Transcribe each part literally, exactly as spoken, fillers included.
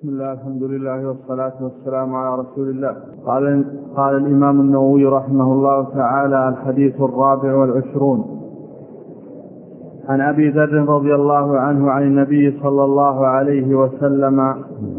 بسم الله الحمد لله والصلاة والسلام على رسول الله. قال, قال الإمام النووي رحمه الله تعالى: الحديث الرابع والعشرون عن أبي ذر رضي الله عنه عن النبي صلى الله عليه وسلم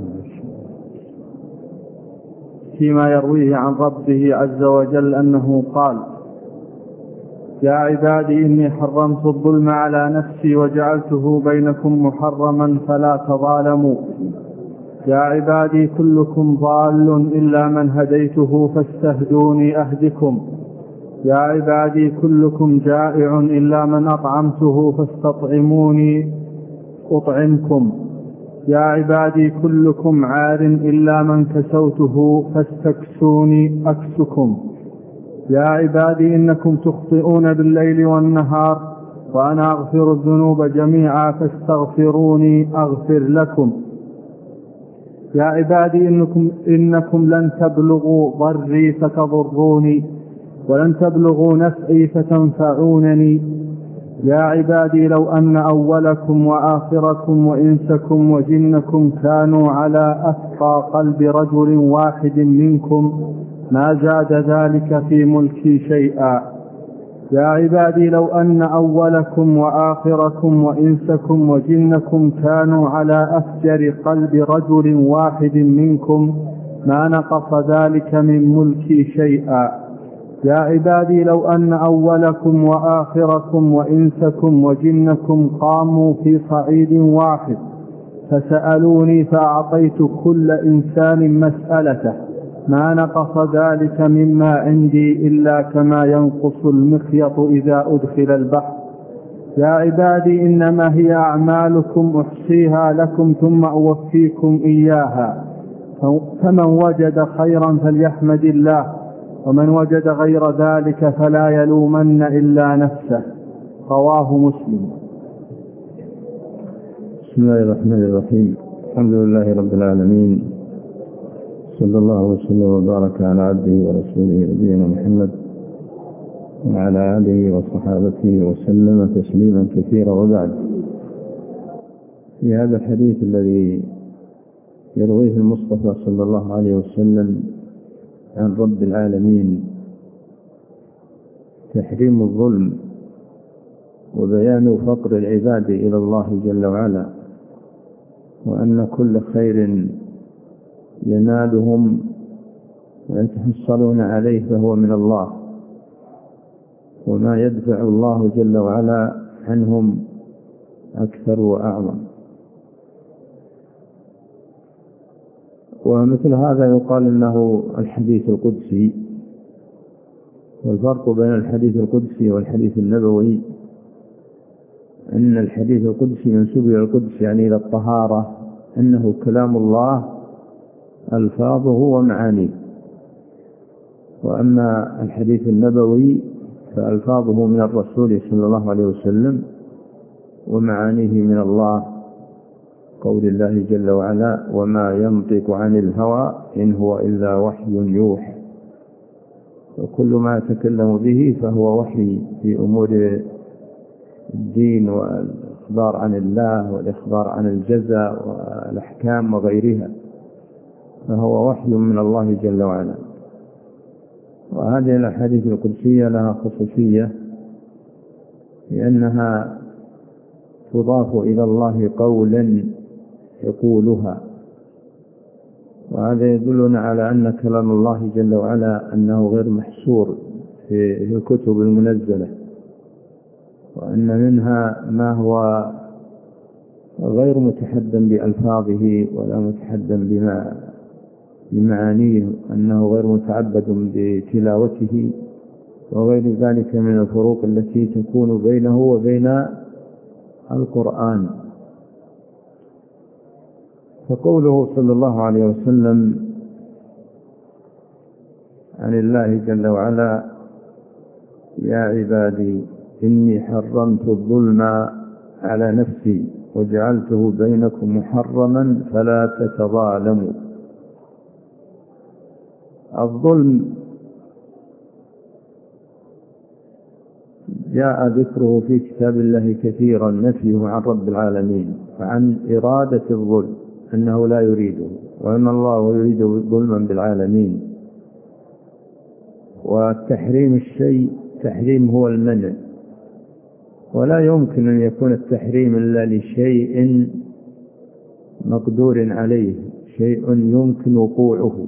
فيما يرويه عن ربه عز وجل أنه قال: يا عبادي إني حرمت الظلم على نفسي وجعلته بينكم محرما فلا تظالموا. يا عبادي كلكم ضال إلا من هديته فاستهدوني أهدكم. يا عبادي كلكم جائع إلا من أطعمته فاستطعموني أطعمكم. يا عبادي كلكم عار إلا من كسوته فاستكسوني أكسكم. يا عبادي إنكم تخطئون بالليل والنهار وأنا أغفر الذنوب جميعا فاستغفروني أغفر لكم. يا عبادي إنكم, إنكم لن تبلغوا ضري فتضروني ولن تبلغوا نفعي فتنفعونني. يا عبادي لو أن أولكم وآخركم وإنسكم وجنكم كانوا على أتقى قلب رجل واحد منكم ما زاد ذلك في ملكي شيئا. يا عبادي لو أن أولكم وآخركم وإنسكم وجنكم كانوا على أفجر قلب رجل واحد منكم ما نقص ذلك من ملكي شيئا. يا عبادي لو أن أولكم وآخركم وإنسكم وجنكم قاموا في صعيد واحد فسألوني فأعطيت كل إنسان مسألته ما نقص ذلك مما عندي إلا كما ينقص المخيط إذا أدخل البحر. يا عبادي إنما هي أعمالكم أحصيها لكم ثم أوفيكم إياها، فمن وجد خيرا فليحمد الله ومن وجد غير ذلك فلا يلومن إلا نفسه. رواه مسلم. بسم الله الرحمن الرحيم. الحمد لله رب العالمين، صلى الله وسلم وبارك على عبده ورسوله نبينا محمد وعلى آله وصحابته وسلم تسليما كثيرا. وبعد، في هذا الحديث الذي يرويه المصطفى صلى الله عليه وسلم عن رب العالمين تحريم الظلم وبيان فقر العباد إلى الله جل وعلا، وأن كل خير ينالهم ويتحصلون عليه فهو من الله، وما يدفع الله جل وعلا عنهم أكثر وأعظم. ومثل هذا يقال إنه الحديث القدسي. والفرق بين الحديث القدسي والحديث النبوي أن الحديث القدسي منسوب إلى القدس يعني إلى الطهارة، أنه كلام الله ألفاظه ومعانيه. وأما الحديث النبوي فألفاظه من الرسول صلى الله عليه وسلم ومعانيه من الله، قول الله جل وعلا: وما ينطق عن الهوى إن هو إلا وحي يوحى. وكل ما يتكلم به فهو وحي في أمور الدين والإخبار عن الله والإخبار عن الجزاء والأحكام وغيرها، فهو وحي من الله جل وعلا. وهذه الأحاديث القدسية لها خصوصية لأنها تضاف إلى الله قولا يقولها، وهذا يدلنا على أن كلام الله جل وعلا أنه غير محصور في الكتب المنزلة، وأن منها ما هو غير متحدى بألفاظه ولا متحدى بما بمعانيه، أنه غير متعبد بتلاوته وغير ذلك من الفروق التي تكون بينه وبين القرآن. فقوله صلى الله عليه وسلم عن الله جل وعلا: يا عبادي إني حرمت الظلم على نفسي وجعلته بينكم محرما فلا تتظالموا. الظلم جاء ذكره في كتاب الله كثيرا، نفيه عن رب العالمين وعن إرادة الظلم، أنه لا يريده، وأن الله يريد ظلما بالعالمين. والتحريم الشيء تحريم هو المنع، ولا يمكن أن يكون التحريم إلا لشيء مقدور عليه، شيء يمكن وقوعه.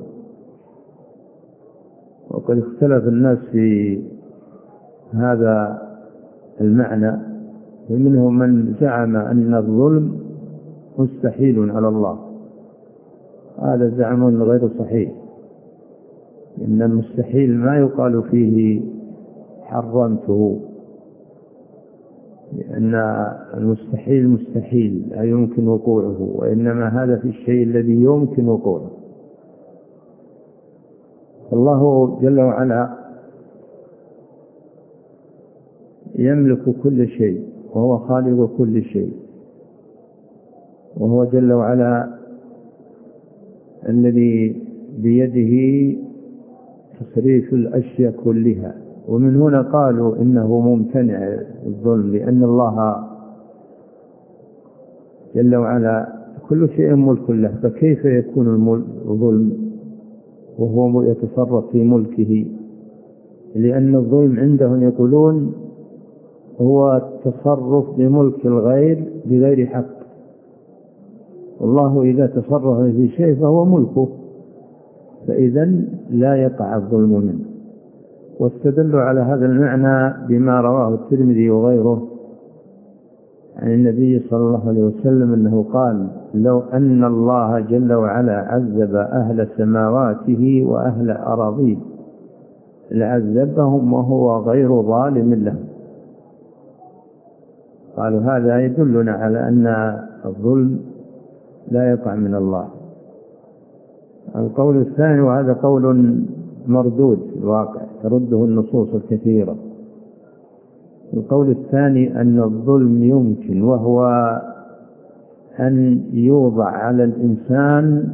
وقد اختلف الناس في هذا المعنى، ومنهم من زعم أن الظلم مستحيل على الله. هذا زعم غير صحيح، إن المستحيل ما يقال فيه حرمته، لأن المستحيل مستحيل لا يمكن وقوعه، وإنما هذا في الشيء الذي يمكن وقوعه. الله جل وعلا يملك كل شيء، وهو خالق كل شيء، وهو جل وعلا الذي بيده تصريف الأشياء كلها. ومن هنا قالوا إنه ممتنع الظلم، لأن الله جل وعلا كل شيء ملك له، فكيف يكون الظلم وهو يتصرف في ملكه؟ لأن الظلم عندهم يقولون هو التصرف بملك الغير بغير حق، والله إذا تصرف في شيء فهو ملكه، فإذن لا يقع الظلم منه. واستدلوا على هذا المعنى بما رواه الترمذي وغيره عن النبي صلى الله عليه وسلم أنه قال: لو أن الله جل وعلا عذب أهل سماواته وأهل أراضيه لعذبهم وهو غير ظالم لهم. قالوا هذا يدلنا على أن الظلم لا يقع من الله. القول الثاني، وهذا قول مردود في الواقع ترده النصوص الكثيرة، القول الثاني أن الظلم يمكن، وهو أن يوضع على الإنسان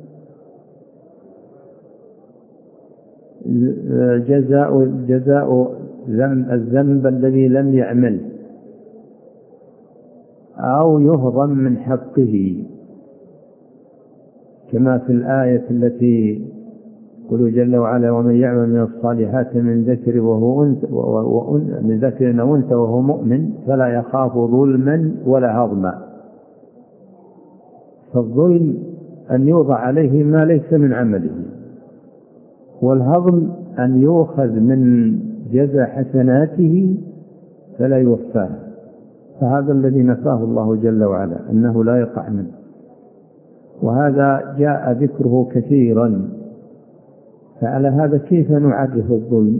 جزاء جزاء الذنب الذي لم يعمل، أو يهضم من حقه، كما في الآية التي يقول جل وعلا: ومن يعمل من الصالحات من ذكر وهو أنثى من ذكر أو أنثى وهو مؤمن فلا يخاف ظلما ولا هضما. فالظلم أن يوضع عليه ما ليس من عمله، والهضم أن يؤخذ من جزاء حسناته فلا يوفاه. فهذا الذي نفاه الله جل وعلا، أنه لا يقع منه. وهذا جاء ذكره كثيرا. فعلى هذا كيف نعرف الظلم؟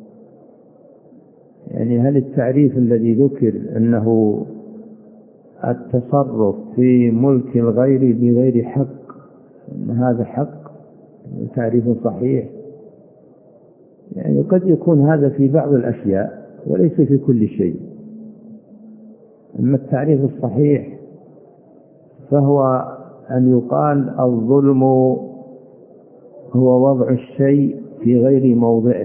يعني هل التعريف الذي ذكر أنه التصرف في ملك الغير بغير حق، أن هذا حق تعريف صحيح؟ يعني قد يكون هذا في بعض الأشياء وليس في كل شيء. أما التعريف الصحيح فهو أن يقال الظلم هو وضع الشيء في غير موضعه.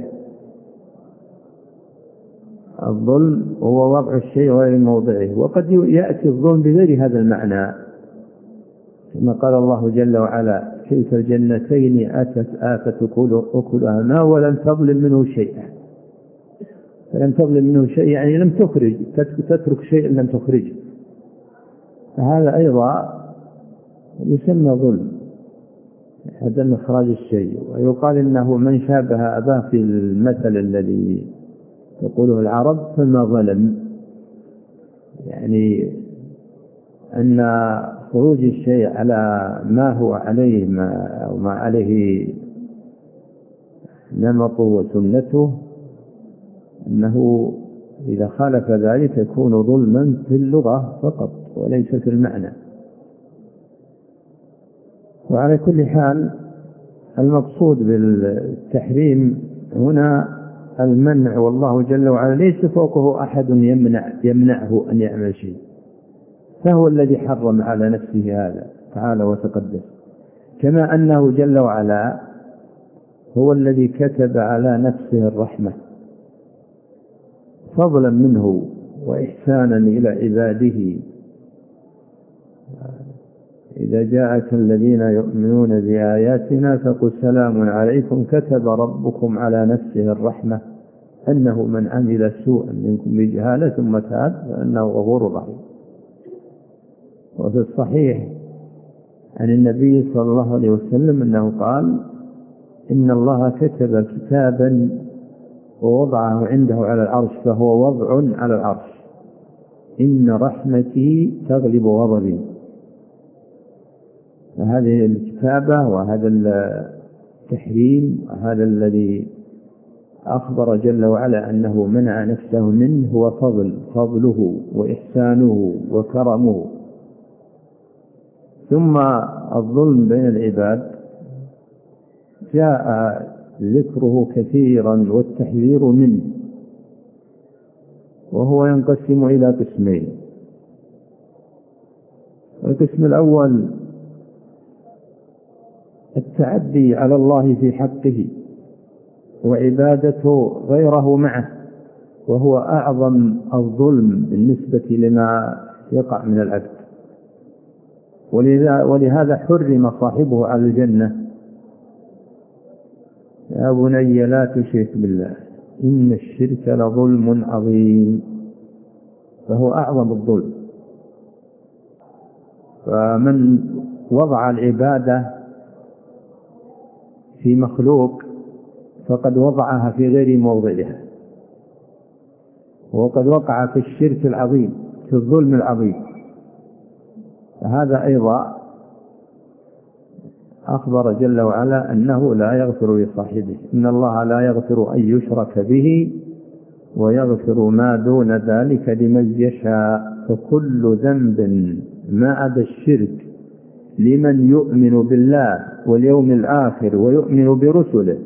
الظلم هو وضع الشيء غير موضعه. وقد يأتي الظلم بغير هذا المعنى، كما قال الله جل وعلا: كلتا الجنتين آتت آتت أكلها ما ولم تظلم منه شيئا. فلم تظلم منه شيء يعني لم تخرج، تترك شيء لم تخرجه، فهذا أيضا يسمى ظلم، هذا إخراج الشيء. ويقال إنه من شابه أباه في المثل الذي تقوله العرب فما ظلم، يعني أن خروج الشيء على ما هو عليه ما أو ما عليه نمطه وسنته، أنه إذا خالف ذلك يكون ظلما في اللغة فقط وليس في المعنى. وعلى كل حال المقصود بالتحريم هنا المنع، والله جل وعلا ليس فوقه أحد يمنع يمنعه أن يعمل شيء، فهو الذي حرم على نفسه هذا تعالى وتقدس. كما أنه جل وعلا هو الذي كتب على نفسه الرحمة فضلا منه وإحسانا إلى عباده، إذا جاءك الذين يؤمنون بآياتنا فقل سلام عليكم كتب ربكم على نفسه الرحمة أنه من عمل سوءا منكم بجهالة ثم تاب فإنه غفور رحيم. وفي الصحيح عن النبي صلى الله عليه وسلم أنه قال إن الله كتب كتابا ووضعه عنده على العرش فهو وضع على العرش إن رحمتي تغلب غضبي. فهذه الكتابة وهذا التحريم وهذا الذي أخبر جل وعلا أنه منع نفسه منه هو فضل فضله وإحسانه وكرمه. ثم الظلم بين العباد جاء ذكره كثيرا والتحذير منه، وهو ينقسم إلى قسمين. القسم الأول التعدي على الله في حقه وعبادته غيره معه، وهو أعظم الظلم بالنسبة لما يقع من العبد، ولهذا حرم صاحبه على الجنة. يا بني لا تشرك بالله إن الشرك لظلم عظيم، فهو أعظم الظلم. فمن وضع العبادة في مخلوق فقد وضعها في غير موضعها، وقد وقع في الشرك العظيم في الظلم العظيم. فهذا أيضا أخبر جل وعلا أنه لا يغفر لصاحبه، إن الله لا يغفر أن يشرك به ويغفر ما دون ذلك لمن يشاء. فكل ذنب ما عدا الشرك لمن يؤمن بالله واليوم الآخر ويؤمن برسله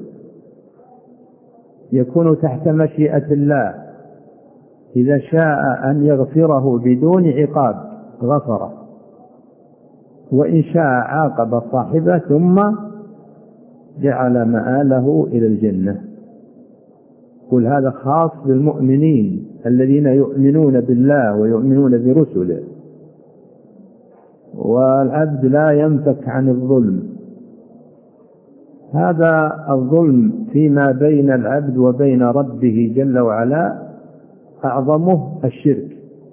يكون تحت مشيئة الله، إذا شاء أن يغفره بدون عقاب غفره، وإن شاء عاقب صاحبه ثم جعل مآله إلى الجنة. قل هذا خاص بالمؤمنين الذين يؤمنون بالله ويؤمنون برسله، والعبد لا ينفك عن الظلم. هذا الظلم فيما بين العبد وبين ربه جل وعلا أعظمه الشرك.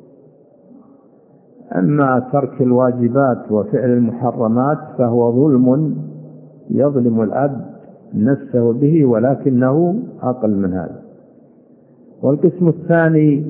أما ترك الواجبات وفعل المحرمات فهو ظلم يظلم العبد نفسه به، ولكنه أقل من هذا. والقسم الثاني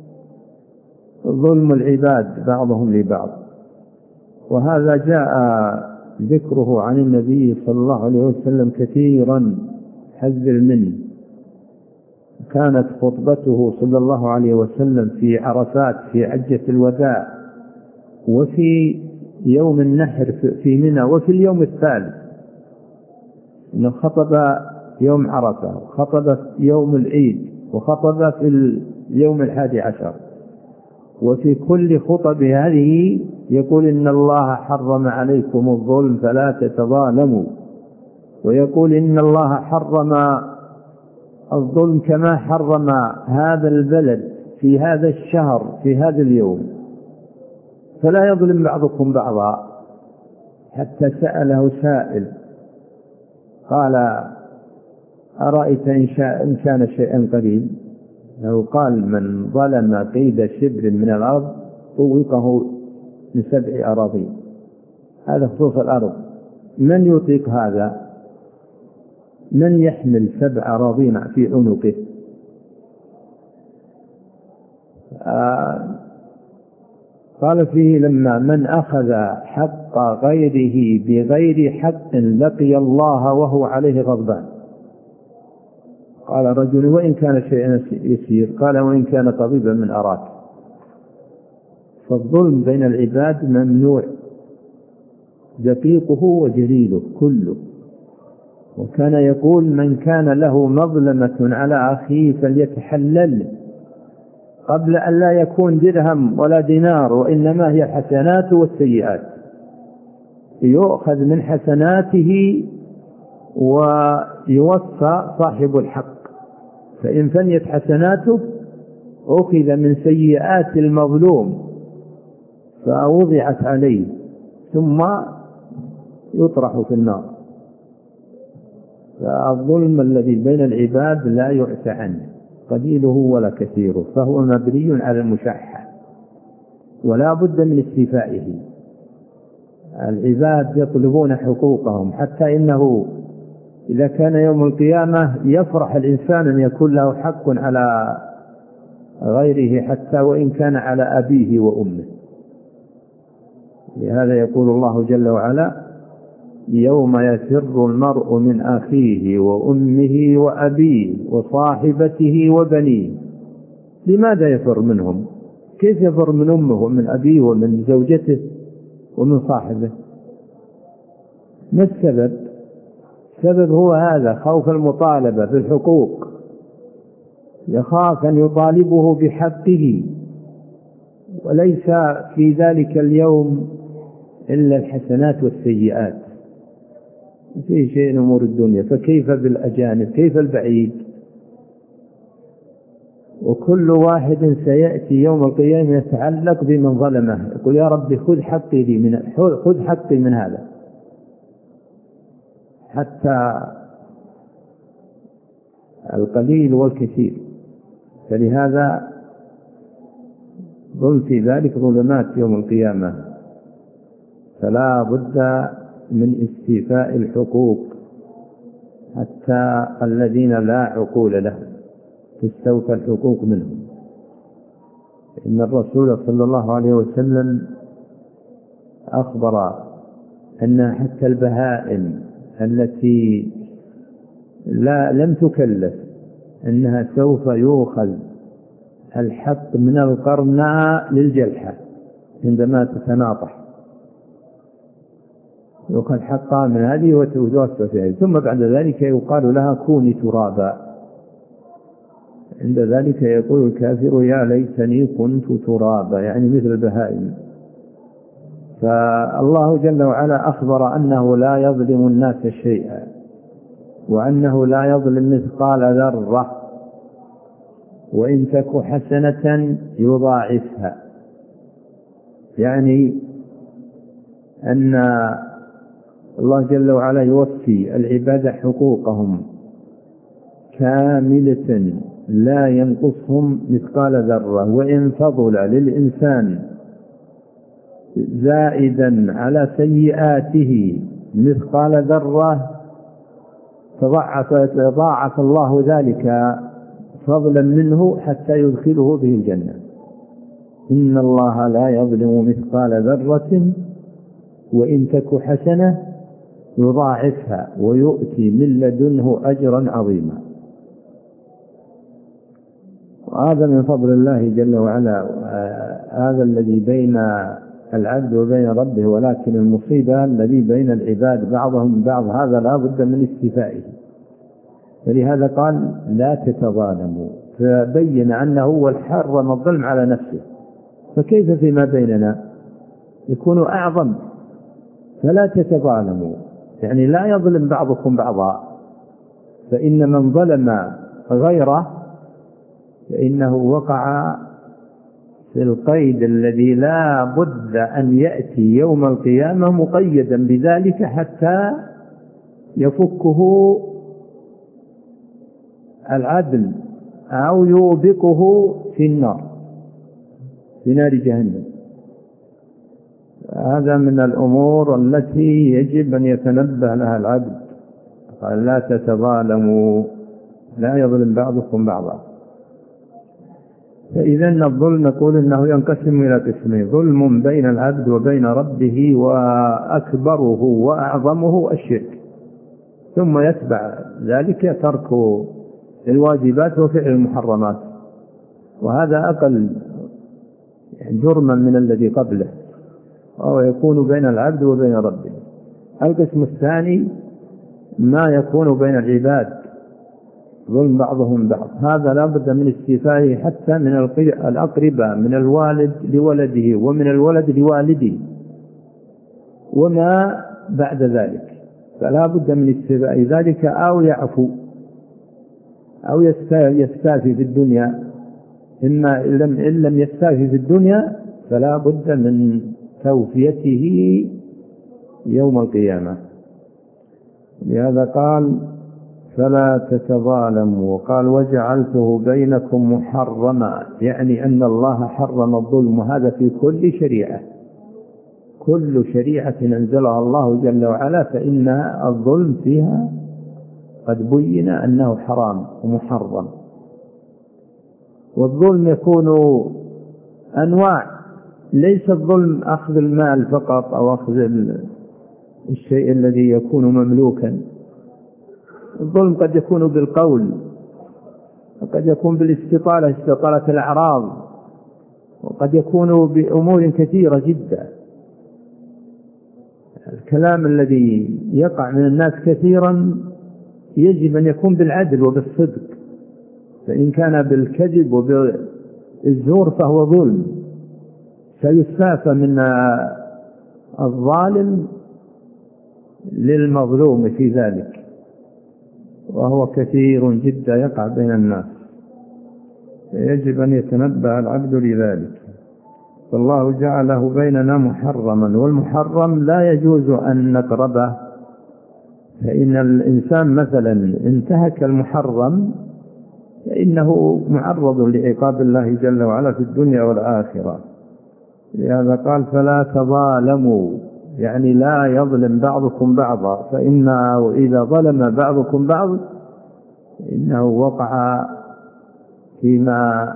ظلم العباد بعضهم لبعض، وهذا جاء ذكره عن النبي صلى الله عليه وسلم كثيرا حذر منه. كانت خطبته صلى الله عليه وسلم في عرفات في حجة الوداع، وفي يوم النحر في منى، وفي اليوم الثالث إنه خطب يوم عرفة، وخطب يوم العيد، وخطب في اليوم الحادي عشر. وفي كل خطب هذه يقول إن الله حرم عليكم الظلم فلا تتظالموا، ويقول إن الله حرم الظلم كما حرم هذا البلد في هذا الشهر في هذا اليوم، فلا يظلم بعضكم بعضا. حتى سأله سائل قال أرأيت إن, شاء إن كان شيئا قريب، أو قال من ظلم قيد شبر من الأرض طوقه من سبع أراضين. هذا خصوص الأرض، من يطيق هذا؟ من يحمل سبع أراضين في عنقه؟ آه قال فيه لما من أخذ حق غيره بغير حق لقي الله وهو عليه غضبان. قال رجل وإن كان شيئا يسير؟ قال وإن كان طبيبا من أراك. فالظلم بين العباد ممنوع، دقيقه وجليله كله. وكان يقول من كان له مظلمة على أخيه فليتحلل قبل أن لا يكون درهم ولا دينار، وإنما هي الحسنات والسيئات، يؤخذ من حسناته ويوفى صاحب الحق. فإن فنيت حسناته أخذ من سيئات المظلوم فوضعت عليه، ثم يطرح في النار. فالظلم الذي بين العباد لا يعفى عنه قليله ولا كثيره، فهو مبني على المشحة ولا بد من استيفائه. العباد يطلبون حقوقهم، حتى إنه إذا كان يوم القيامة يفرح الإنسان أن يكون له حق على غيره حتى وإن كان على أبيه وأمه. لهذا يقول الله جل وعلا: يوم يفر المرء من أخيه وأمه وأبيه وصاحبته وبنيه. لماذا يفر منهم؟ كيف يفر من أمه ومن أبيه ومن زوجته ومن صاحبه؟ ما السبب؟ السبب هو هذا، خوف المطالبة بالحقوق، يخاف أن يطالبه بحقه، وليس في ذلك اليوم إلا الحسنات والسيئات، في شيء أمور الدنيا، فكيف بالأجانب؟ كيف البعيد؟ وكل واحد سيأتي يوم القيامة يتعلق بمن ظلمه، يقول: يا رب خذ حقي لي من خذ حقي من هذا، حتى القليل والكثير. فلهذا ظل في ذلك ظلمات يوم القيامة، فلا بد من استيفاء الحقوق، حتى الذين لا عقول لهم تستوفى الحقوق منهم. إن الرسول صلى الله عليه وسلم أخبر أن حتى البهائم التي لا لم تكلف أنها سوف يؤخذ الحق من القرناء للجلحة عندما تتناطح، يؤخذ حقها من هذه وتوسوس فيها، ثم بعد ذلك يقال لها كوني ترابا. عند ذلك يقول الكافر: يا ليتني كنت ترابا، يعني مثل البهائم. فالله جل وعلا أخبر أنه لا يظلم الناس شيئا، وأنه لا يظلم مثقال ذرة، وإن تك حسنة يضاعفها، يعني أن الله جل وعلا يوفي العباد حقوقهم كاملة لا ينقصهم مثقال ذرة، وإن فضل للإنسان زائدا على سيئاته مثقال ذرة تضاعف تضاعف الله ذلك فضلا منه حتى يدخله به الجنة. إن الله لا يظلم مثقال ذرة وإن تك حسنة يضاعفها ويؤتي من لدنه أجرا عظيما. وهذا من فضل الله جل وعلا، هذا الذي بين العبد وبين ربه. ولكن المصيبة الذي بين العباد بعضهم بعض، هذا لا بد من استيفائه. فلهذا قال: لا تتظالموا، فبين أنه هو الحرم الظلم على نفسه، فكيف فيما بيننا يكون أعظم؟ فلا تتظالموا، يعني لا يظلم بعضكم بعضا، فإن من ظلم غيره فإنه وقع في القيد الذي لا بد أن يأتي يوم القيامة مقيدا بذلك حتى يفكه العدل أو يوبقه في النار، في نار جهنم. هذا من الأمور التي يجب أن يتنبه لها العبد. قال: لا تتظالموا، لا يظلم بعضكم بعضا. فإذا الظلم نقول إنه ينقسم إلى قسمين: ظلم بين العبد وبين ربه، وأكبره وأعظمه الشرك، ثم يتبع ذلك ترك الواجبات وفعل المحرمات، وهذا أقل جرما من الذي قبله، وهو يكون بين العبد وبين ربه. القسم الثاني ما يكون بين العباد، ظلم بعضهم بعض، هذا لا بد من استيفائه حتى من الأقرباء، من الوالد لولده ومن الولد لوالده وما بعد ذلك، فلا بد من استيفاء ذلك، أو يعفو أو يستافي في الدنيا. إما إن لم يستافي في الدنيا فلا بد من توفيته يوم القيامة. لهذا قال فلا تتظالموا، وقال وجعلته بينكم محرما، يعني أن الله حرم الظلم، وهذا في كل شريعة، كل شريعة أنزلها الله جل وعلا فإن الظلم فيها قد بين أنه حرام ومحرم. والظلم يكون أنواع، ليس الظلم أخذ المال فقط أو أخذ الشيء الذي يكون مملوكا. الظلم قد يكون بالقول، وقد يكون بالاستطالة، استطالة الأعراض، وقد يكون بأمور كثيرة جدا. الكلام الذي يقع من الناس كثيرا يجب أن يكون بالعدل وبالصدق، فإن كان بالكذب وبالزور فهو ظلم، سيستافى من الظالم للمظلوم في ذلك، وهو كثير جدا يقع بين الناس، فيجب أن يتنبه العبد لذلك. فالله جعله بيننا محرما، والمحرم لا يجوز أن نقربه، فإن الإنسان مثلا انتهك المحرم فإنه معرض لعقاب الله جل وعلا في الدنيا والآخرة. لهذا قال فلا تظالموا، يعني لا يظلم بعضكم بعضا، فإنه إذا ظلم بعضكم بعض إنه وقع فيما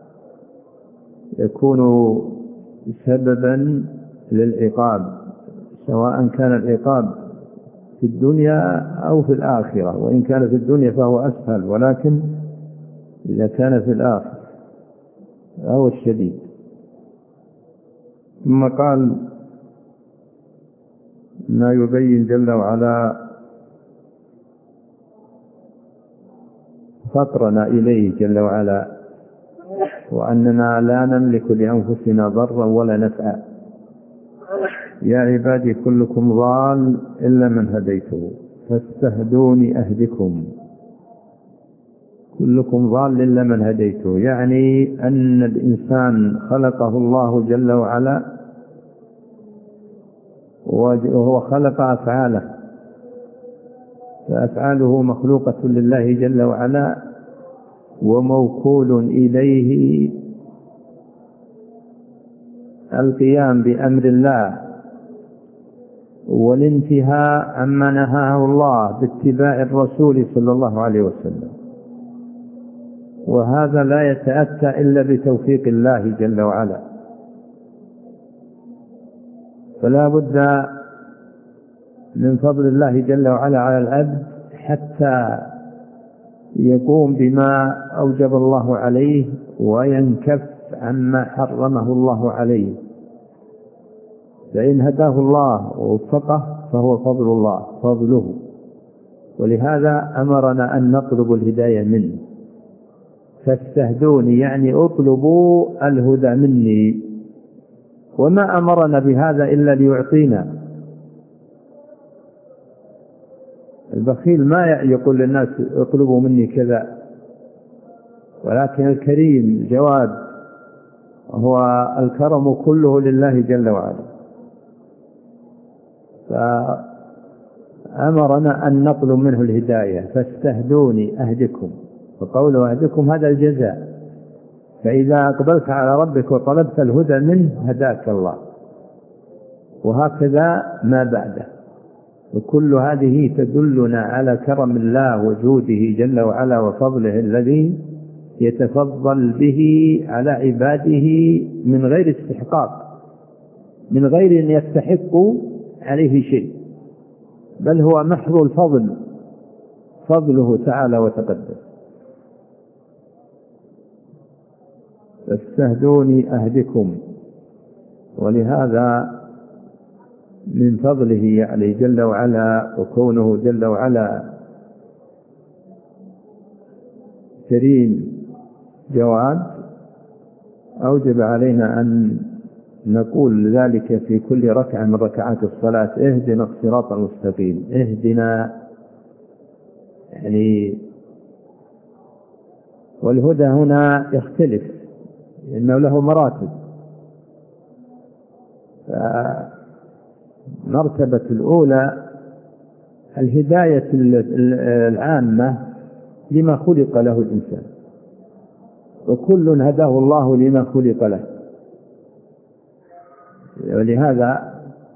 يكون سببا للعقاب، سواء كان العقاب في الدنيا أو في الآخرة، وإن كان في الدنيا فهو أسهل، ولكن إذا كان في الآخرة فهو الشديد. ثم قال ما يبين جل وعلا فطرنا إليه جل وعلا، وأننا لا نملك لأنفسنا ضرا ولا نفعا. يا عبادي كلكم ضال إلا من هديته فاستهدوني أهدكم. كلكم ضال إلا من هديته، يعني أن الإنسان خلقه الله جل وعلا وهو خلق أفعاله، فأفعاله مخلوقة لله جل وعلا وموكول إليه القيام بأمر الله والانتهاء عما نهاه الله باتباع الرسول صلى الله عليه وسلم، وهذا لا يتأتى إلا بتوفيق الله جل وعلا. فلا بد من فضل الله جل وعلا على العبد حتى يقوم بما أوجب الله عليه وينكف عما حرمه الله عليه. فإن هداه الله ووفقه فهو فضل الله فضله، ولهذا أمرنا أن نطلب الهداية منه. فاستهدوني يعني اطلبوا الهدى مني، وما أمرنا بهذا إلا ليعطينا. البخيل ما يقول للناس اطلبوا مني كذا، ولكن الكريم جواد، هو الكرم كله لله جل وعلا. فأمرنا أن نطلب منه الهداية، فاستهدوني أهدكم، وقوله أهدكم هذا الجزاء. فإذا أقبلت على ربك وطلبت الهدى منه هداك الله، وهكذا ما بعده. وكل هذه تدلنا على كرم الله وجوده جل وعلا وفضله الذي يتفضل به على عباده من غير استحقاق، من غير أن يستحقوا عليه شيء، بل هو محض الفضل، فضله تعالى وتقدس. فاستهدوني أهدكم، ولهذا من فضله عليه جل وعلا وكونه جل وعلا كريم جواد أوجب علينا أن نقول ذلك في كل ركعة من ركعات الصلاة: اهدنا الصراط المستقيم. اهدنا يعني، والهدى هنا يختلف لأنه له مراتب. المرتبة الأولى الهداية العامة لما خلق له الإنسان، وكل هداه الله لما خلق له. ولهذا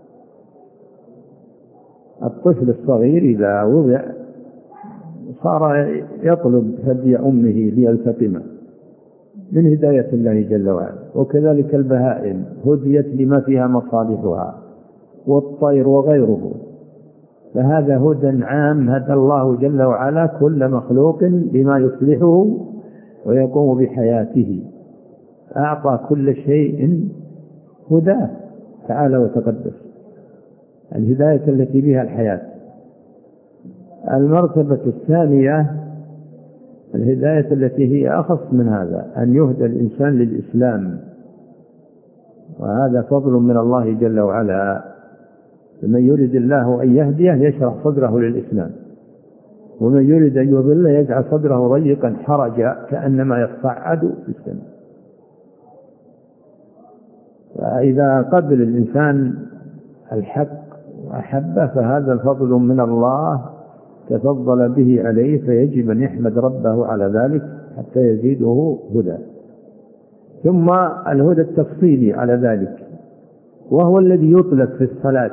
الطفل الصغير إذا وضع صار يطلب هدي أمه ليلتقمه من هداية الله جل وعلا. وكذلك البهائم هديت لما فيها مصالحها، والطير وغيره، فهذا هدى عام هدى الله جل وعلا كل مخلوق لما يصلحه ويقوم بحياته، أعطى كل شيء هداه تعالى وتقدس، الهداية التي بها الحياة. المرتبة الثانية الهداية التي هي أخص من هذا، أن يهدى الإنسان للإسلام، وهذا فضل من الله جل وعلا. فمن يريد الله أن يهديه يشرح صدره للإسلام، ومن يريد أن يضله يجعل صدره ضيقا حرجا كأنما يصعد في السماء. فإذا قبل الإنسان الحق وأحبه فهذا الفضل من الله تفضل به عليه، فيجب أن يحمد ربه على ذلك حتى يزيده هدى. ثم الهدى التفصيلي على ذلك، وهو الذي يطلق في الصلاة،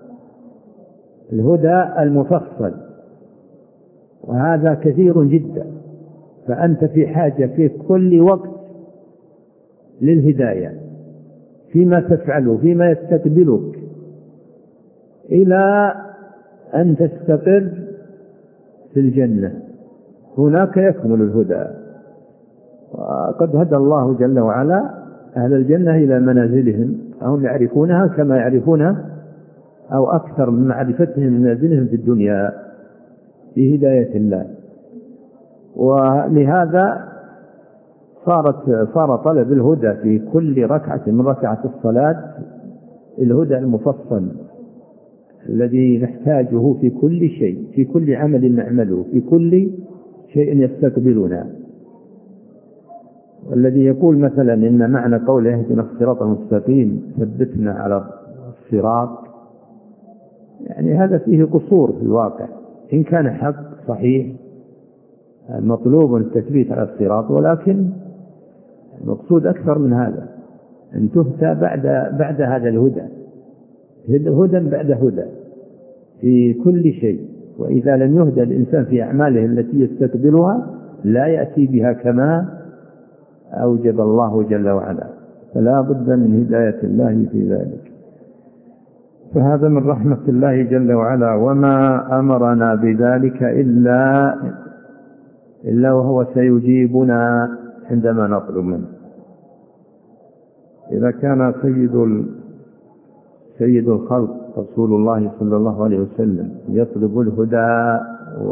الهدى المفصل، وهذا كثير جدا. فأنت في حاجة في كل وقت للهداية فيما تفعله، فيما يستقبلك، إلى أن تستقر في الجنة، هناك يكمل الهدى. وقد هدى الله جل وعلا أهل الجنة إلى منازلهم، هم يعرفونها كما يعرفونها أو أكثر من معرفتهم منازلهم في الدنيا بهداية الله. ولهذا صارت صار طلب الهدى في كل ركعة من ركعة الصلاة الهدى المفصل الذي نحتاجه في كل شيء، في كل عمل نعمله، في كل شيء يستقبلنا. والذي يقول مثلا إن معنى قوله اهدنا الصراط المستقيم ثبتنا على الصراط، يعني هذا فيه قصور في الواقع. إن كان حق صحيح مطلوب التثبيت على الصراط، ولكن المقصود أكثر من هذا، أن تهدى بعد بعد هذا الهدى، هدى بعد هدى في كل شيء. وإذا لم يهدى الإنسان في أعماله التي يستقبلها لا يأتي بها كما أوجب الله جل وعلا، فلا بد من هداية الله في ذلك. فهذا من رحمة الله جل وعلا، وما أمرنا بذلك إلا إلا وهو سيجيبنا عندما نطلب منه. إذا كان سيد سيد الخلق رسول الله صلى الله عليه وسلم يطلب الهدى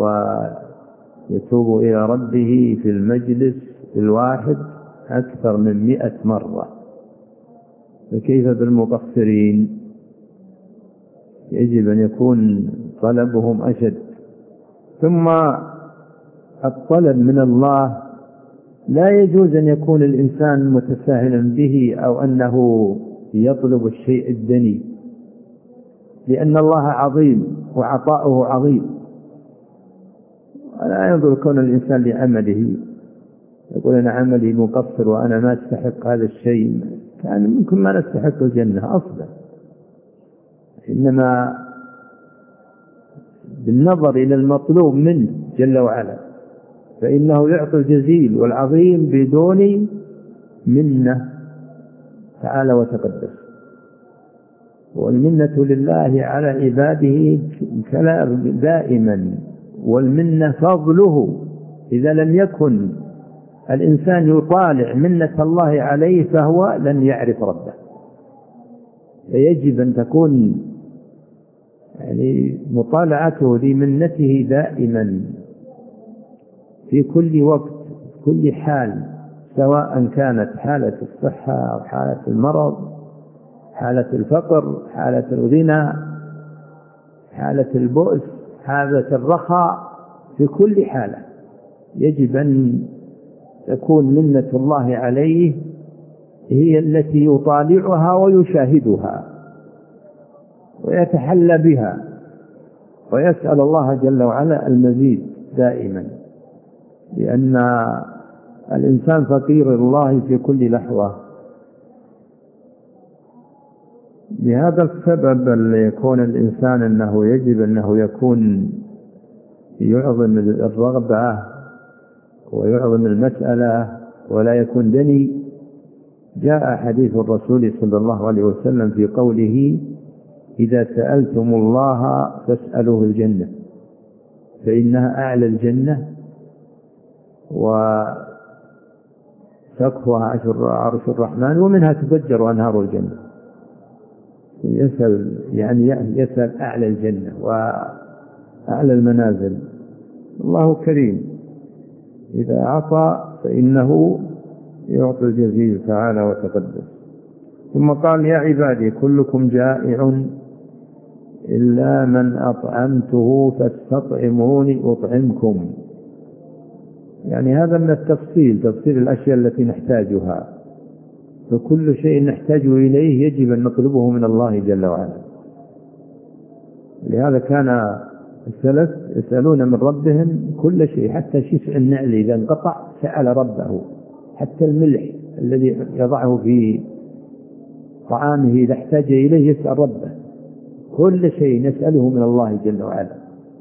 ويتوب إلى ربه في المجلس الواحد أكثر من مئة مرة، فكيف بالمقصرين؟ يجب أن يكون طلبهم أشد. ثم الطلب من الله لا يجوز أن يكون الإنسان متساهلا به أو أنه يطلب الشيء الدني، لأن الله عظيم وعطاؤه عظيم. ولا ينظر كون الإنسان لعمله يقول أنا عملي مقصر وأنا ما أستحق هذا الشيء، كان ممكن ما نستحق الجنة أصلا. إنما بالنظر إلى المطلوب منه جل وعلا، فإنه يعطي الجزيل والعظيم بدون منة تعالى وتقدس. والمنة لله على عباده دائما، والمنة فضله. إذا لم يكن الإنسان يطالع منة الله عليه فهو لن يعرف ربه. فيجب أن تكون يعني مطالعته لمنته دائما في كل وقت، في كل حال، سواء كانت حالة الصحة أو حالة المرض، حالة الفقر، حالة الغنى، حالة البؤس، حالة الرخاء، في كل حالة يجب أن تكون منة الله عليه هي التي يطالعها ويشاهدها. ويتحلى بها ويسأل الله جل وعلا المزيد دائما، لأن الإنسان فقير الله في كل لحظة. لهذا السبب اللي يكون الإنسان أنه يجب أنه يكون يعظم الرغبة ويعظم المسألة ولا يكون دني. جاء حديث الرسول صلى الله عليه وسلم في قوله: إذا سألتم الله فاسألوه الجنة فإنها أعلى الجنة وسقفها عرش الرحمن ومنها تفجر أنهار الجنة. يسأل يعني يسأل أعلى الجنة وأعلى المنازل. الله كريم، إذا أعطى فإنه يعطي الجزيل تعالى وتقدس. ثم قال: يا عبادي كلكم جائع إلا من أطعمته فاستطعموني أطعمكم. يعني هذا من التفصيل، تفصيل الأشياء التي نحتاجها، فكل شيء نحتاج إليه يجب أن نطلبه من الله جل وعلا. لهذا كان السلف يسألون من ربهم كل شيء، حتى شسع النعل إذا انقطع سأل ربه، حتى الملح الذي يضعه في طعامه إذا احتاج إليه يسأل ربه. كل شيء نسأله من الله جل وعلا،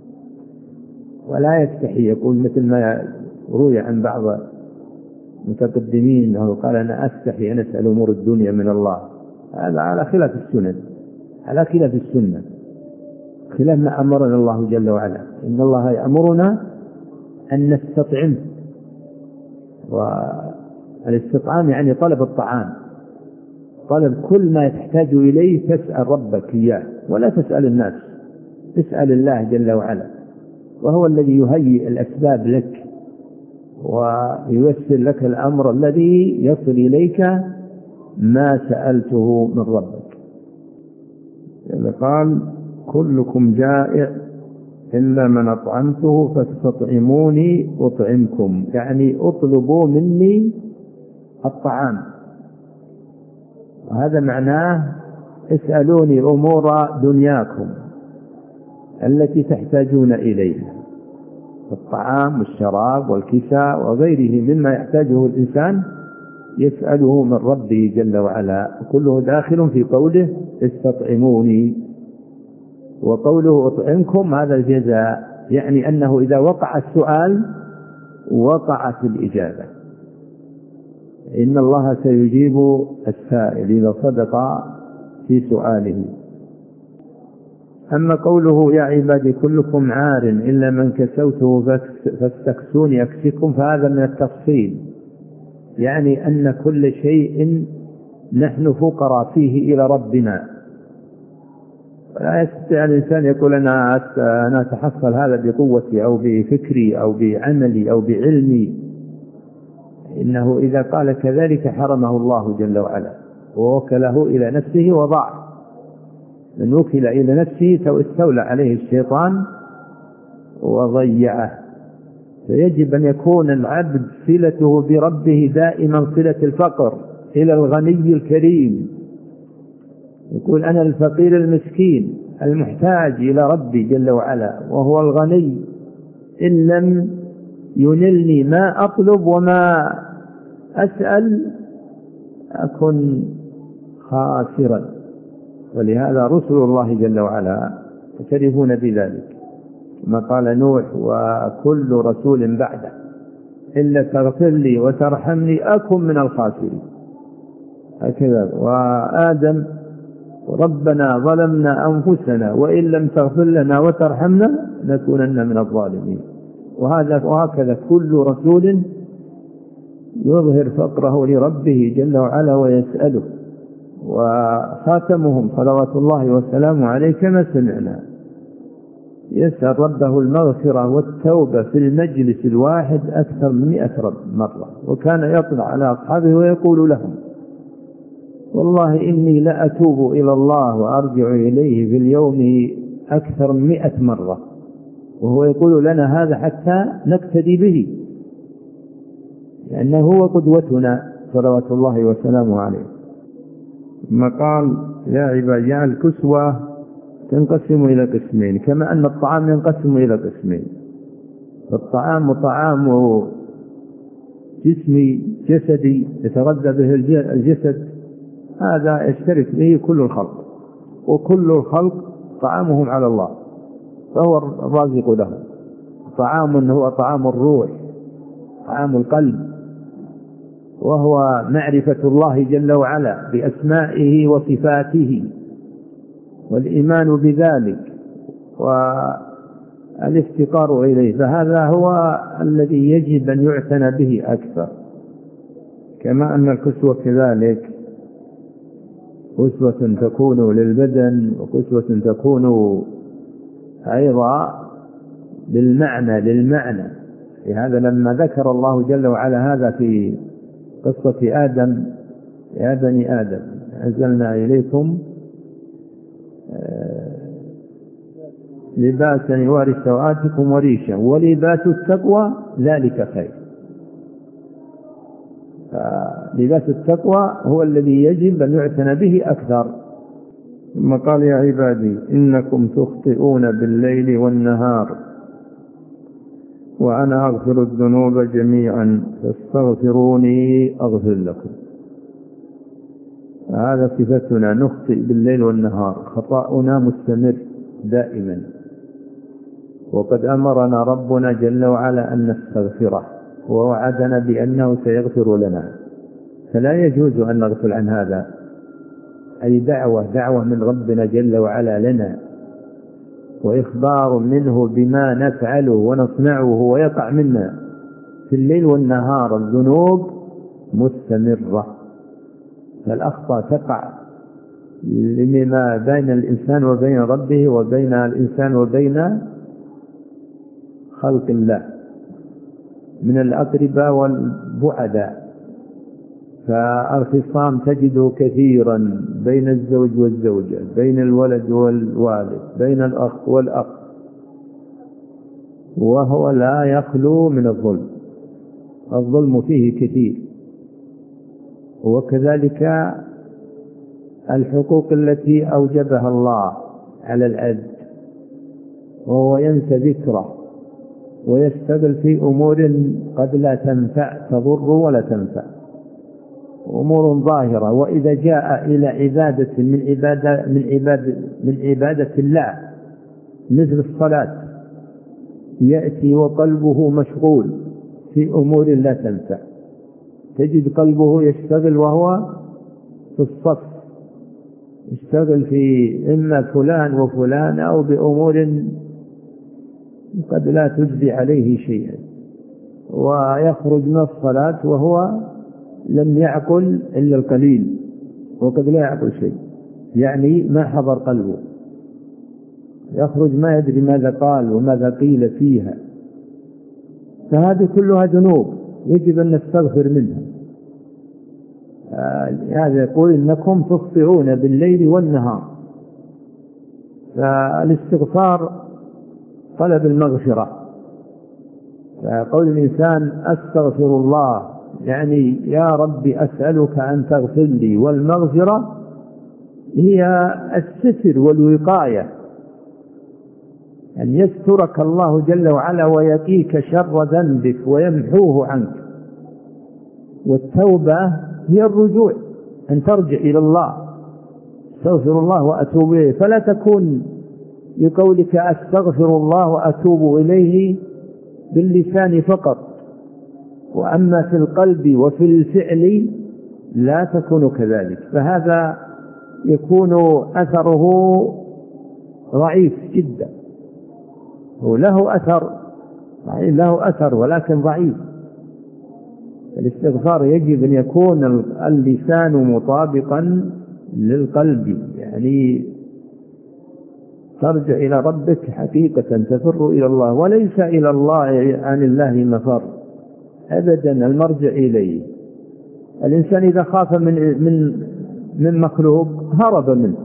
ولا يستحي يقول مثل ما روي عن بعض المتقدمين أنه قال: أنا أستحي أن أسأل أمور الدنيا من الله. هذا على خلاف السنن، على خلاف السنة، خلاف ما أمرنا الله جل وعلا. إن الله يأمرنا أن نستطعم، والاستطعام يعني طلب الطعام، طلب كل ما تحتاج إليه تسأل ربك إياه ولا تسأل الناس، اسأل الله جل وعلا، وهو الذي يهيئ الأسباب لك وييسر لك الأمر الذي يصل إليك ما سألته من ربك. يعني قال: كلكم جائع إلا من أطعمته فاستطعموني أطعمكم، يعني اطلبوا مني الطعام. وهذا معناه اسألوني أمور دنياكم التي تحتاجون إليها، الطعام والشراب والكساء وغيره مما يحتاجه الإنسان يسأله من ربه جل وعلا، كله داخل في قوله استطعموني. وقوله أطعمكم هذا الجزاء، يعني أنه إذا وقع السؤال وقعت الإجابة، إن الله سيجيب السائل إذا صدق في سؤاله. أما قوله: يا عبادي كلكم عار إلا من كسوته فاستكسوني أكسكم، فهذا من التفصيل، يعني أن كل شيء نحن فقراء فيه إلى ربنا. لا يستطيع الإنسان يقول: أنا أنا أتحصل هذا بقوتي أو بفكري أو بعملي أو بعلمي. إنه إذا قال كذلك حرمه الله جل وعلا ووكله إلى نفسه وضاع. من وكل إلى نفسه استولى عليه الشيطان وضيعه. فيجب أن يكون العبد صلته بربه دائما صلة الفقر إلى الغني الكريم. يقول: أنا الفقير المسكين المحتاج إلى ربي جل وعلا وهو الغني، إن لم ينلني ما أطلب وما أسأل أكن خاسرا. ولهذا رسل الله جل وعلا يعترفون بذلك، كما قال نوح: وكل رسول بعده إلا تغفر لي وترحمني أكن من الخاسرين. هكذا. وآدم: ربنا ظلمنا أنفسنا وإن لم تغفر لنا وترحمنا نكونن من الظالمين. وهذا وهكذا كل رسول يظهر فقره لربه جل وعلا ويسأله. وخاتمهم صلوات الله وسلامه عليه كما سمعنا يسأل ربه المغفرة والتوبة في المجلس الواحد أكثر من مئة مرة. وكان يطلع على أصحابه ويقول لهم: والله إني لأتوب إلى الله وأرجع إليه في اليوم أكثر من مئة مرة. وهو يقول لنا هذا حتى نقتدي به، لأنه هو قدوتنا صلوات الله وسلامه عليه. ثم قال: يا عبادي، الكسوة تنقسم إلى قسمين، كما أن الطعام ينقسم إلى قسمين. الطعام طعام جسمي جسدي يتغذى به الجسد، هذا يشترك به كل الخلق، وكل الخلق طعامهم على الله فهو الرازق له. طعام هو طعام الروح، طعام القلب، وهو معرفة الله جل وعلا بأسمائه وصفاته والإيمان بذلك والافتقار إليه، فهذا هو الذي يجب أن يعتنى به أكثر. كما أن الكسوة كذلك كسوة تكون للبدن وكسوة تكون أيضا بالمعنى للمعنى. لهذا لما ذكر الله جل وعلا هذا في قصة آدم: يا بني آدم أنزلنا إليكم لباسا يواري سوآتكم وريشا ولباس التقوى ذلك خير. لباس التقوى هو الذي يجب أن يعتنى به أكثر. ثم قال: يا عبادي إنكم تخطئون بالليل والنهار وأنا أغفر الذنوب جميعا فاستغفروني أغفر لكم. هذا صفتنا، نخطئ بالليل والنهار، خطأنا مستمر دائما، وقد أمرنا ربنا جل وعلا أن نستغفره ووعدنا بأنه سيغفر لنا، فلا يجوز أن نغفل عن هذا. أي دعوة دعوة من ربنا جل وعلا لنا، وإخبار منه بما نفعله ونصنعه ويقع منا في الليل والنهار. الذنوب مستمرة، فالأخطاء تقع لما بين الإنسان وبين ربه وبين الإنسان وبين خلق الله من الأقرباء والبعداء. فالخصام تجده كثيرا بين الزوج والزوجة، بين الولد والوالد، بين الأخ والأخ، وهو لا يخلو من الظلم. الظلم فيه كثير. وكذلك الحقوق التي أوجبها الله على العبد وهو ينسى ذكره ويشتغل في أمور قد لا تنفع، تضر ولا تنفع، أمور ظاهرة. وإذا جاء إلى عبادة من عبادة من عبادة من عبادة الله مثل الصلاة يأتي وقلبه مشغول في أمور لا تنفع، تجد قلبه يشتغل وهو في الصف، يشتغل في إما فلان وفلان أو بأمور قد لا تجزي عليه شيئا، ويخرج من الصلاة وهو لم يعقل إلا القليل، وقد لا يعقل شيء، يعني ما حضر قلبه، يخرج ما يدري ماذا قال وماذا قيل فيها. فهذه كلها ذنوب يجب أن نستغفر منها. هذا يقول: إنكم تخطئون بالليل والنهار. فالاستغفار طلب المغفرة. فقول الإنسان أستغفر الله يعني يا رب أسألك أن تغفر لي، والمغفرة هي الستر والوقاية، أن يسترك الله جل وعلا ويقيك شر ذنبك ويمحوه عنك. والتوبة هي الرجوع، أن ترجع إلى الله، استغفر الله وأتوب إليه. فلا تكون بقولك أستغفر الله وأتوب إليه باللسان فقط، وأما في القلب وفي الفعل لا تكون كذلك، فهذا يكون أثره ضعيف جدا. وله أثر له أثر ولكن ضعيف. الاستغفار يجب أن يكون اللسان مطابقا للقلب، يعني ترجع إلى ربك حقيقة، تفر إلى الله، وليس إلى الله عن الله مفر أبدا، المرجع إليه. الإنسان إذا خاف من من من مخلوق هرب منه،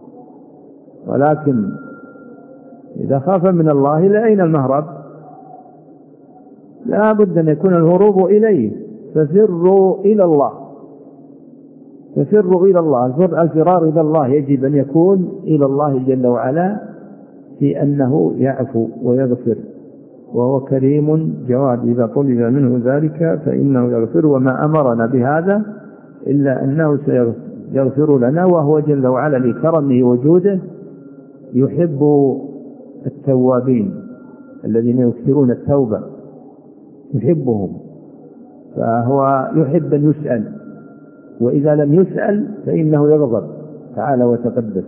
ولكن إذا خاف من الله لأين المهرب؟ لا بد أن يكون الهروب إليه، ففروا إلى الله. ففروا إلى الله. الفرار إلى الله يجب أن يكون إلى الله جل وعلا في أنه يعفو ويغفر، وهو كريم جواد، إذا طلب منه ذلك فإنه يغفر، وما أمرنا بهذا إلا أنه سيغفر لنا، وهو جل وعلا لكرمه وجوده يحب التوابين الذين يكثرون التوبة، يحبهم، فهو يحب أن يسأل، وإذا لم يسأل فإنه يغضب تعالى وتقدس.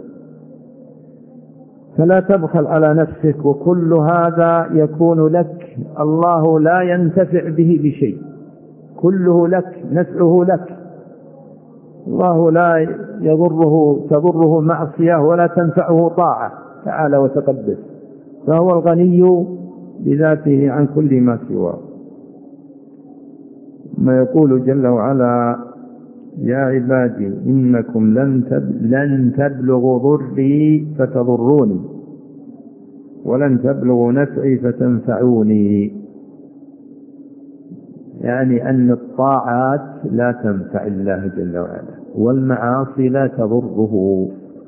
فلا تبخل على نفسك، وكل هذا يكون لك، الله لا ينتفع به بشيء، كله لك، نفعه لك، الله لا يضره تضره معصية ولا تنفعه طاعة تعالى وتقدس، فهو الغني بذاته عن كل ما سواه. ما يقول جل وعلا: يا عبادي إنكم لن تبلغوا ضري فتضروني ولن تبلغوا نفعي فتنفعوني، يعني أن الطاعات لا تنفع الله جل وعلا، والمعاصي لا تضره،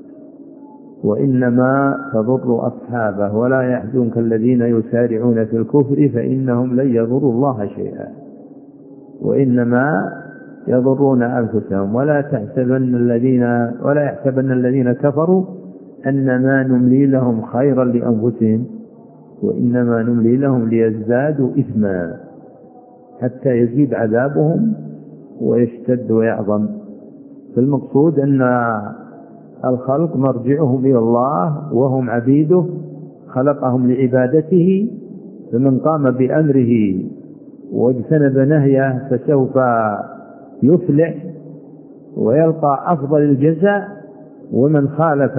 وإنما تضر أصحابه. ولا يحزنك الذين يسارعون في الكفر فإنهم لن يضروا الله شيئا، وإنما يضرون أنفسهم. ولا تحسبن الذين ولا يحسبن الذين كفروا أنما نملي لهم خيرا لأنفسهم، وإنما نملي لهم ليزدادوا إثما حتى يزيد عذابهم ويشتد ويعظم. فالمقصود أن الخلق مرجعهم إلى الله وهم عبيده، خلقهم لعبادته، فمن قام بأمره واجتنب نهيه فسوف يفلح ويلقى أفضل الجزاء، ومن خالف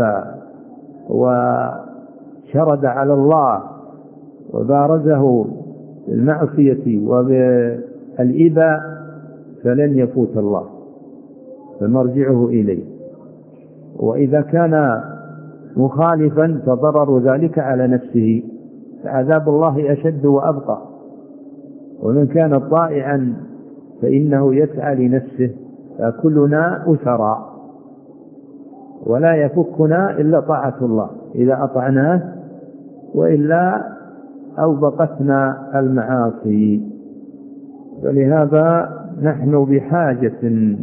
وشرد على الله وبارزه بالمعصية وبالإباء فلن يفوت الله، فمرجعه إليه. وإذا كان مخالفا فضرر ذلك على نفسه، فعذاب الله أشد وأبقى. ومن كان طائعا فإنه يسعى لنفسه، فكلنا أسرى ولا يفكنا إلا طاعة الله إذا أطعناه، وإلا أوبقتنا المعاصي. فلهذا نحن بحاجة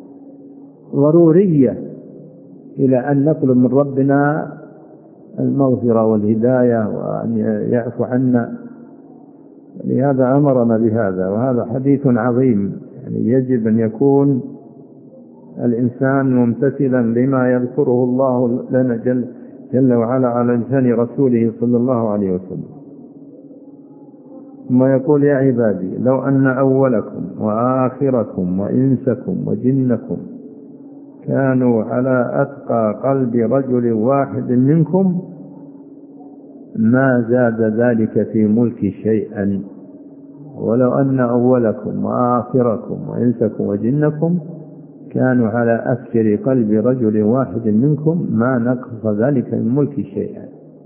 ضرورية إلى أن نطلب من ربنا المغفرة والهداية وأن يعفو عنا، لهذا أمرنا بهذا. وهذا حديث عظيم، يعني يجب أن يكون الإنسان ممتثلا لما يذكره الله لنا جل, جل وعلا على لسان رسوله صلى الله عليه وسلم. ثم يقول: يا عبادي لو أن أولكم وآخركم وإنسكم وجنكم كانوا على أتقى قلب رجل واحد منكم ما زاد ذلك في ملك شيئا، ولو أن أولكم وآخركم وإنسكم وجنكم كانوا على أفجر قلب رجل واحد منكم ما نقص ذلك من ملك شيئا.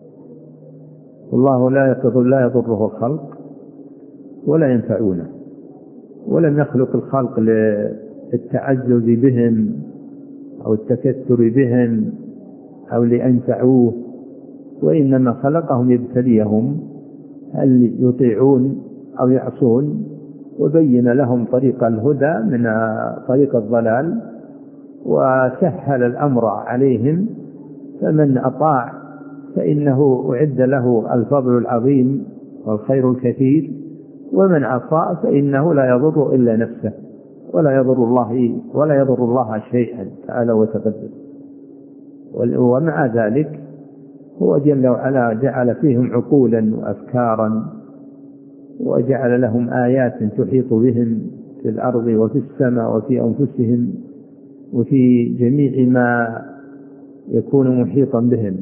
والله لا يضر لا يضره الخلق ولا ينفعونه، ولم يخلق الخلق للتعزز بهم أو التكثر بهم أو لأنفعوه، وإنما خلقهم يبتليهم هل يطيعون أو يعصون، وبين لهم طريق الهدى من طريق الضلال، وسهل الأمر عليهم. فمن أطاع فإنه أعد له الفضل العظيم والخير الكثير، ومن عصى فإنه لا يضر إلا نفسه ولا يضر الله ولا يضر الله شيئا تعالى وتقدس. ومع ذلك هو جل وعلا جعل فيهم عقولا وأفكارا، وجعل لهم آيات تحيط بهم في الأرض وفي السماء وفي أنفسهم وفي جميع ما يكون محيطا بهم.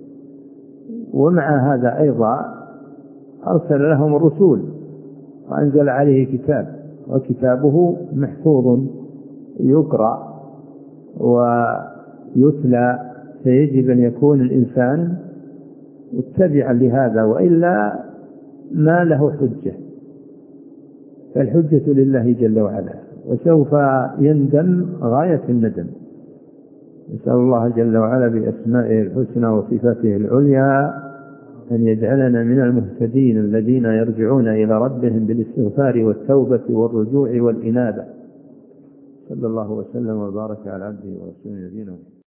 ومع هذا أيضا أرسل لهم الرسول وأنزل عليه كتاب، وكتابه محفوظ يقرأ ويتلى، فيجب أن يكون الإنسان متبعا لهذا، وإلا ما له حجة. فالحجة لله جل وعلا، وسوف يندم غاية الندم. نسأل الله جل وعلا بأسمائه الحسنى وصفاته العليا أن يجعلنا من المهتدين الذين يرجعون إلى ربهم بالاستغفار والتوبة والرجوع والإنابة. صلى الله وسلم وبارك على عبده ورسوله نبينا محمد.